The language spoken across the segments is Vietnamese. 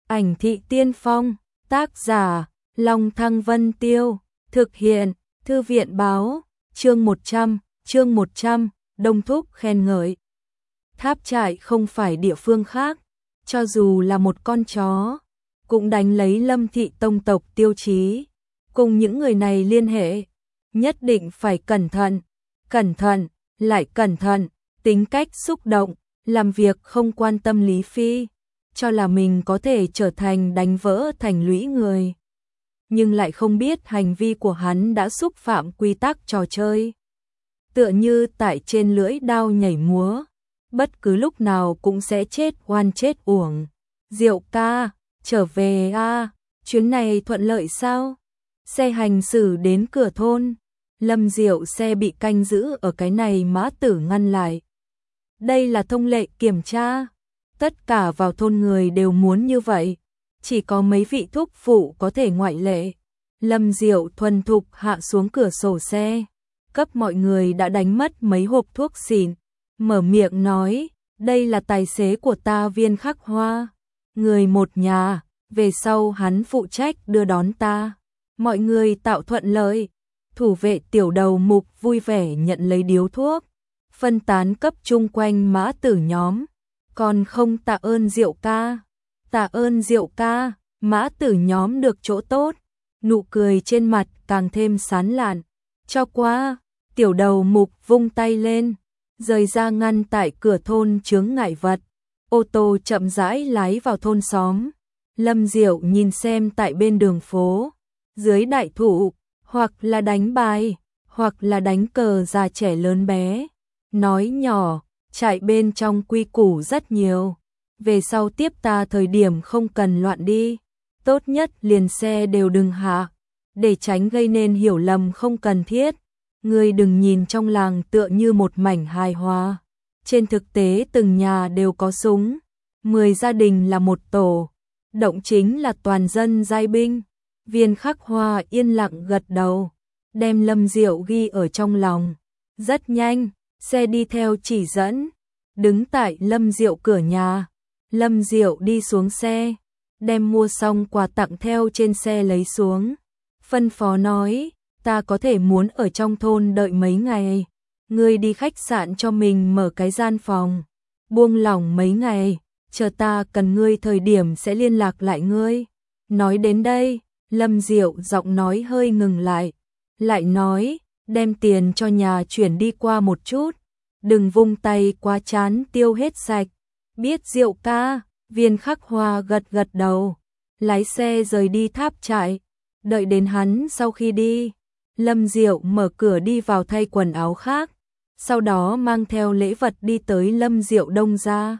Ảnh thị tiên phong, tác giả, Long Thăng Vân Tiêu, thực hiện, Thư viện báo, chương 100, Đông Thúc khen ngợi. Tháp Trại không phải địa phương khác, cho dù là một con chó, cũng đánh lấy Lâm thị tông tộc tiêu chí. Cùng những người này liên hệ, nhất định phải cẩn thận, lại cẩn thận, tính cách xúc động, làm việc không quan tâm lý phi, cho là mình có thể trở thành đánh vỡ thành lũy người. Nhưng lại không biết hành vi của hắn đã xúc phạm quy tắc trò chơi. Tựa như tại trên lưỡi đao nhảy múa, bất cứ lúc nào cũng sẽ chết oan chết uổng. Diệu ca, trở về a, chuyến này thuận lợi sao? Xe hành xử đến cửa thôn, Lâm Diệu xe bị canh giữ ở cái này mã tử ngăn lại. Đây là thông lệ kiểm tra, tất cả vào thôn người đều muốn như vậy, chỉ có mấy vị thúc phụ có thể ngoại lệ. Lâm Diệu thuần thục hạ xuống cửa sổ xe, cấp mọi người đã đánh mất mấy hộp thuốc xịn, mở miệng nói, đây là tài xế của ta Viên Khắc Hoa, người một nhà, về sau hắn phụ trách đưa đón ta. Mọi người tạo thuận lợi, thủ vệ tiểu đầu mục vui vẻ nhận lấy điếu thuốc, phân tán cấp chung quanh mã tử nhóm, còn không tạ ơn Diệu ca. Tạ ơn Diệu ca, mã tử nhóm được chỗ tốt, nụ cười trên mặt càng thêm sán lạn. Cho qua, tiểu đầu mục vung tay lên, rời ra ngăn tại cửa thôn chướng ngại vật. Ô tô chậm rãi lái vào thôn xóm. Lâm Diệu nhìn xem tại bên đường phố, dưới đại thụ, hoặc là đánh bài, hoặc là đánh cờ già trẻ lớn bé. Nói nhỏ, trại bên trong quy củ rất nhiều. Về sau tiếp ta thời điểm không cần loạn đi. Tốt nhất liền xe đều đừng hạ, để tránh gây nên hiểu lầm không cần thiết. Ngươi đừng nhìn trong làng tựa như một mảnh hài hòa. Trên thực tế từng nhà đều có súng, 10 gia đình là một tổ, động chính là toàn dân giai binh. Viên Khắc Hoa yên lặng gật đầu, đem Lâm Diệu ghi ở trong lòng. Rất nhanh, xe đi theo chỉ dẫn, đứng tại Lâm Diệu cửa nhà. Lâm Diệu đi xuống xe, đem mua xong quà tặng theo trên xe lấy xuống. Phân phó nói, ta có thể muốn ở trong thôn đợi mấy ngày. Ngươi đi khách sạn cho mình mở cái gian phòng, buông lỏng mấy ngày, chờ ta cần ngươi thời điểm sẽ liên lạc lại ngươi. Nói đến đây, Lâm Diệu giọng nói hơi ngừng lại nói, đem tiền cho nhà chuyển đi qua một chút, đừng vung tay quá chán tiêu hết sạch. Biết Diệu ca. Viên Khắc Hoa gật đầu, lái xe rời đi Tháp Trại. Đợi đến hắn sau khi đi, Lâm Diệu mở cửa đi vào thay quần áo khác, sau đó mang theo lễ vật đi tới Lâm Diệu đông gia.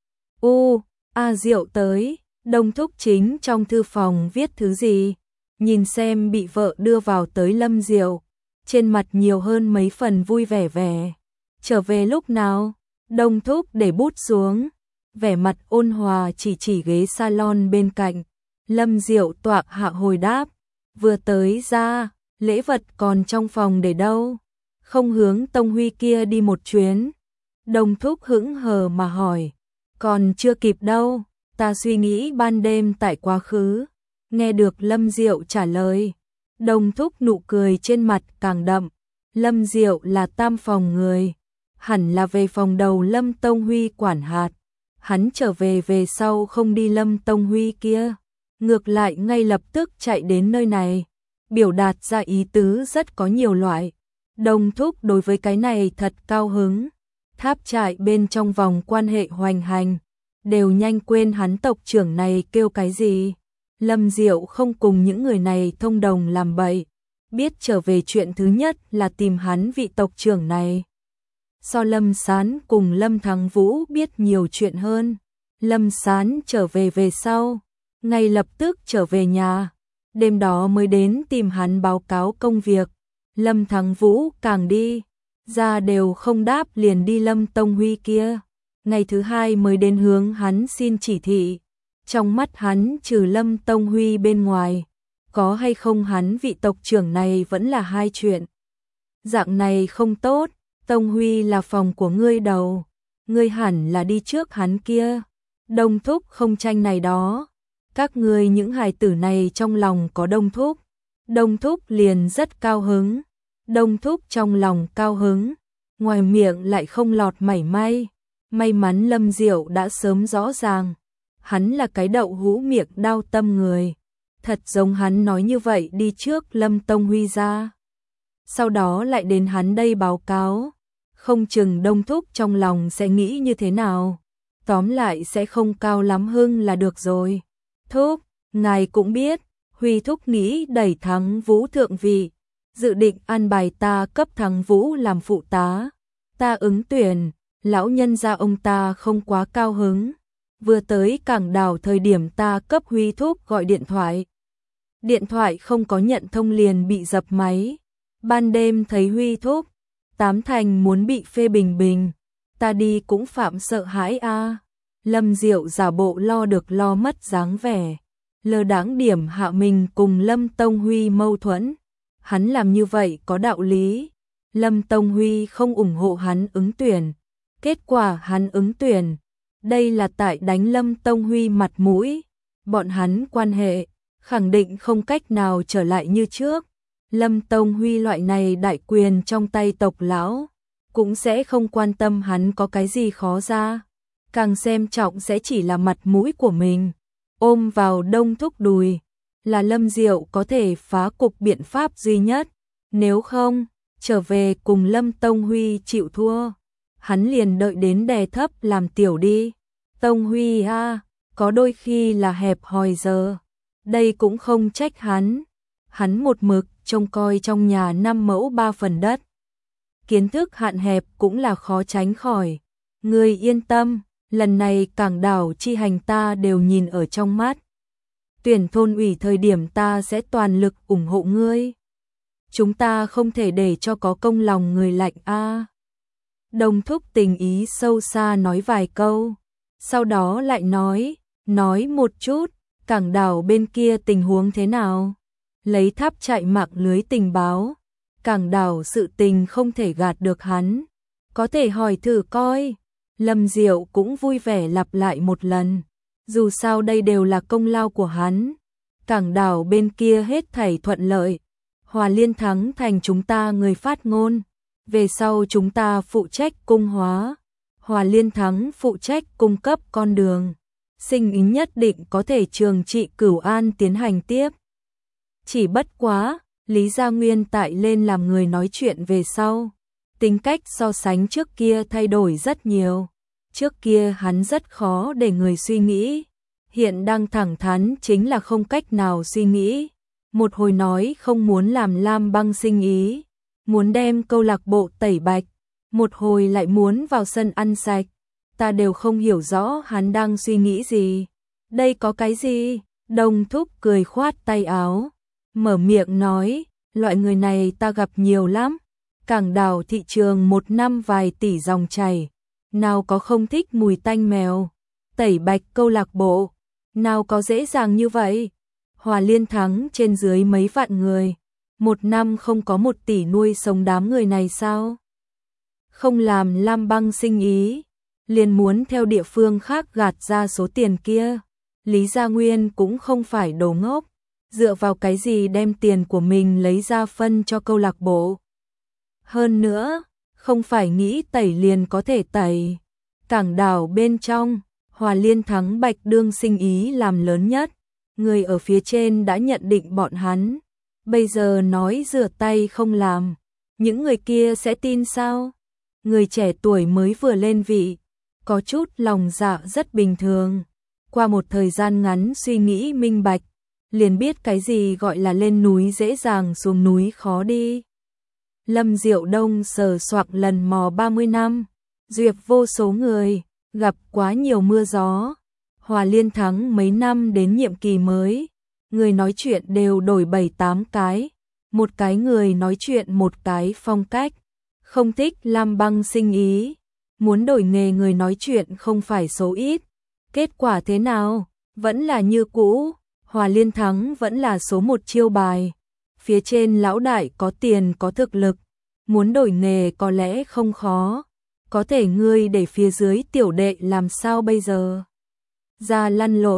Diệu tới, Đông thúc chính trong thư phòng viết thứ gì, nhìn xem bị vợ đưa vào tới Lâm Diệu, trên mặt nhiều hơn mấy phần vui vẻ vẻ. Trở về lúc nào? Đông thúc để bút xuống, vẻ mặt ôn hòa chỉ ghế salon bên cạnh. Lâm Diệu toạc hạ hồi đáp, vừa tới ra, lễ vật còn trong phòng để đâu, không hướng Tông Huy kia đi một chuyến. Đông thúc hững hờ mà hỏi, còn chưa kịp đâu, ta suy nghĩ ban đêm tại quá khứ. Nghe được Lâm Diệu trả lời, Đông thúc nụ cười trên mặt càng đậm. Lâm Diệu là tam phòng người, hẳn là về phòng đầu Lâm Tông Huy quản hạt. Hắn trở về sau không đi Lâm Tông Huy kia, ngược lại ngay lập tức chạy đến nơi này, biểu đạt ra ý tứ rất có nhiều loại. Đông thúc đối với cái này thật cao hứng. Tháp Trại bên trong vòng quan hệ hoành hành, đều nhanh quên hắn tộc trưởng này kêu cái gì. Lâm Diệu không cùng những người này thông đồng làm bậy, biết trở về chuyện thứ nhất là tìm hắn vị tộc trưởng này. So Lâm Sán cùng Lâm Thắng Vũ biết nhiều chuyện hơn. Lâm Sán trở về sau, ngay lập tức trở về nhà, đêm đó mới đến tìm hắn báo cáo công việc. Lâm Thắng Vũ càng đi ra đều không đáp liền đi Lâm Tông Huy kia. Ngày thứ hai mới đến hướng hắn xin chỉ thị. Trong mắt hắn trừ Lâm Tông Huy bên ngoài, có hay không hắn vị tộc trưởng này vẫn là hai chuyện. Dạng này không tốt. Tông Huy là phòng của ngươi đầu, ngươi hẳn là đi trước hắn kia. Đông thúc không tranh này đó, các ngươi những hài tử này trong lòng có Đông Thúc. Đông Thúc liền rất cao hứng. Đông Thúc trong lòng cao hứng, ngoài miệng lại không lọt mảy may. May mắn Lâm Diệu đã sớm rõ ràng, hắn là cái đậu hũ miệng đao tâm người. Thật giống hắn nói như vậy đi trước Lâm Tông Huy ra. Sau đó lại đến hắn đây báo cáo. Không chừng Đông Thúc trong lòng sẽ nghĩ như thế nào. Tóm lại sẽ không cao lắm hưng là được rồi. Thúc, ngài cũng biết, Huy Thúc nghĩ đẩy Thắng Vũ thượng vị. Dự định an bài ta cấp Thắng Vũ làm phụ tá. Ta ứng tuyển, lão nhân gia ông ta không quá cao hứng. Vừa tới Cảng Đảo thời điểm ta cấp Huy Thúc gọi điện thoại. Điện thoại không có nhận thông liền bị dập máy. Ban đêm thấy Huy Thúc, tám thành muốn bị phê bình bình. Ta đi cũng phạm sợ hãi a. Lâm Diệu giả bộ lo được lo mất dáng vẻ. Lơ đãng điểm hạ mình cùng Lâm Tông Huy mâu thuẫn. Hắn làm như vậy có đạo lý. Lâm Tông Huy không ủng hộ hắn ứng tuyển. Kết quả hắn ứng tuyển. Đây là tại đánh Lâm Tông Huy mặt mũi. Bọn hắn quan hệ khẳng định không cách nào trở lại như trước. Lâm Tông Huy loại này đại quyền trong tay tộc lão, cũng sẽ không quan tâm hắn có cái gì khó ra. Càng xem trọng sẽ chỉ là mặt mũi của mình. Ôm vào Đông Thúc đùi, là Lâm Diệu có thể phá cục biện pháp duy nhất. Nếu không, trở về cùng Lâm Tông Huy chịu thua. Hắn liền đợi đến đè thấp làm tiểu đi. Tông Huy a, có đôi khi là hẹp hòi giờ. Đây cũng không trách hắn. Hắn một mực trông coi trong nhà 5 mẫu 3 phần đất. Kiến thức hạn hẹp cũng là khó tránh khỏi. Ngươi yên tâm, lần này Cảng Đảo chi hành ta đều nhìn ở trong mắt. Tuyển thôn ủy thời điểm ta sẽ toàn lực ủng hộ ngươi. Chúng ta không thể để cho có công lòng người lạnh a. Đông Thúc tình ý sâu xa nói vài câu. Sau đó lại nói một chút, Cảng Đảo bên kia tình huống thế nào? Lấy tháp chạy mạng lưới tình báo. Cảng Đảo sự tình không thể gạt được hắn. Có thể hỏi thử coi. Lâm Diệu cũng vui vẻ lặp lại một lần. Dù sao đây đều là công lao của hắn. Cảng Đảo bên kia hết thảy thuận lợi. Hòa Liên Thắng thành chúng ta người phát ngôn. Về sau chúng ta phụ trách cung hóa. Hòa Liên Thắng phụ trách cung cấp con đường. Sinh ý nhất định có thể trường trị Cửu An tiến hành tiếp. Chỉ bất quá, Lý Gia Nguyên tại lên làm người nói chuyện về sau. Tính cách so sánh trước kia thay đổi rất nhiều. Trước kia hắn rất khó để người suy nghĩ. Hiện đang thẳng thắn chính là không cách nào suy nghĩ. Một hồi nói không muốn làm Lam Băng sinh ý. Muốn đem câu lạc bộ tẩy bạch. Một hồi lại muốn vào sân ăn sạch. Ta đều không hiểu rõ hắn đang suy nghĩ gì. Đây có cái gì? Đông Thúc cười khoát tay áo. Mở miệng nói, loại người này ta gặp nhiều lắm. Cảng Đảo thị trường một năm vài tỷ dòng chảy. Nào có không thích mùi tanh mèo. Tẩy bạch câu lạc bộ. Nào có dễ dàng như vậy. Hòa Liên Thắng trên dưới mấy vạn người. Một năm không có 1 tỷ nuôi sống đám người này sao? Không làm Lam Băng sinh ý. Liền muốn theo địa phương khác gạt ra số tiền kia. Lý Gia Nguyên cũng không phải đồ ngốc. Dựa vào cái gì đem tiền của mình lấy ra phân cho câu lạc bộ. Hơn nữa, không phải nghĩ tẩy liền có thể tẩy. Cảng Đảo bên trong, Hòa Liên Thắng Bạch đương sinh ý làm lớn nhất. Người ở phía trên đã nhận định bọn hắn. Bây giờ nói rửa tay không làm. Những người kia sẽ tin sao? Người trẻ tuổi mới vừa lên vị. Có chút lòng dạ rất bình thường. Qua một thời gian ngắn suy nghĩ minh bạch. Liền biết cái gì gọi là lên núi dễ dàng xuống núi khó đi. Lâm Diệu Đông sờ soạc lần mò 30 năm. Duyệt vô số người. Gặp quá nhiều mưa gió. Hòa Liên Thắng mấy năm đến nhiệm kỳ mới. Người nói chuyện đều đổi 7-8 cái. Một cái người nói chuyện một cái phong cách. Không thích Lam Băng sinh ý. Muốn đổi nghề người nói chuyện không phải số ít. Kết quả thế nào? Vẫn là như cũ. Hòa Liên Thắng vẫn là số 1 chiêu bài. Phía trên lão đại có tiền có thực lực. Muốn đổi nghề có lẽ không khó. Có thể ngươi để phía dưới tiểu đệ làm sao bây giờ? Ra lăn lộn,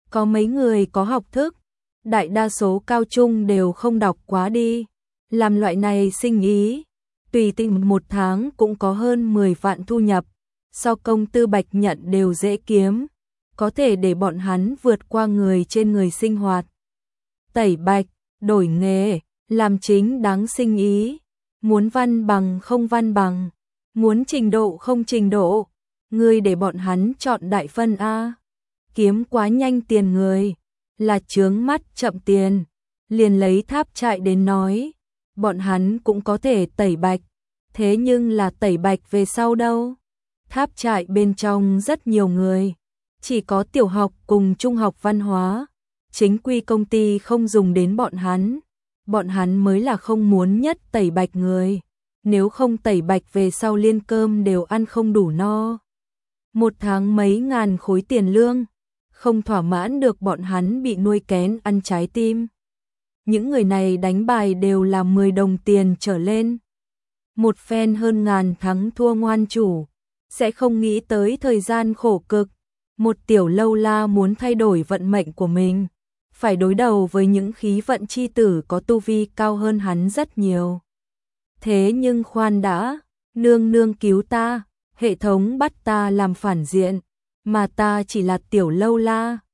Có mấy người có học thức, đại đa số cao trung đều không đọc quá đi. Làm loại này sinh ý, tùy tiện một tháng cũng có hơn 10 vạn thu nhập, so công tư bạch nhận đều dễ kiếm, có thể để bọn hắn vượt qua người trên người sinh hoạt. Tẩy bạch, đổi nghề, làm chính đáng sinh ý, muốn văn bằng không văn bằng, muốn trình độ không trình độ, ngươi để bọn hắn chọn đại phân A. Kiếm quá nhanh tiền người, là chướng mắt chậm tiền, liền lấy Tháp Trại đến nói, bọn hắn cũng có thể tẩy bạch, thế nhưng là tẩy bạch về sau đâu? Tháp Trại bên trong rất nhiều người, chỉ có tiểu học cùng trung học văn hóa, chính quy công ty không dùng đến bọn hắn mới là không muốn nhất tẩy bạch người, nếu không tẩy bạch về sau liên cơm đều ăn không đủ no. Một tháng mấy ngàn khối tiền lương, không thỏa mãn được bọn hắn bị nuôi kén ăn trái tim. Những người này đánh bài đều là 10 đồng tiền trở lên. Một phen hơn ngàn thắng thua ngoan chủ, sẽ không nghĩ tới thời gian khổ cực. Một tiểu lâu la muốn thay đổi vận mệnh của mình, phải đối đầu với những khí vận chi tử có tu vi cao hơn hắn rất nhiều. Thế nhưng khoan đã, nương nương cứu ta, hệ thống bắt ta làm phản diện, mà ta chỉ là tiểu lâu la,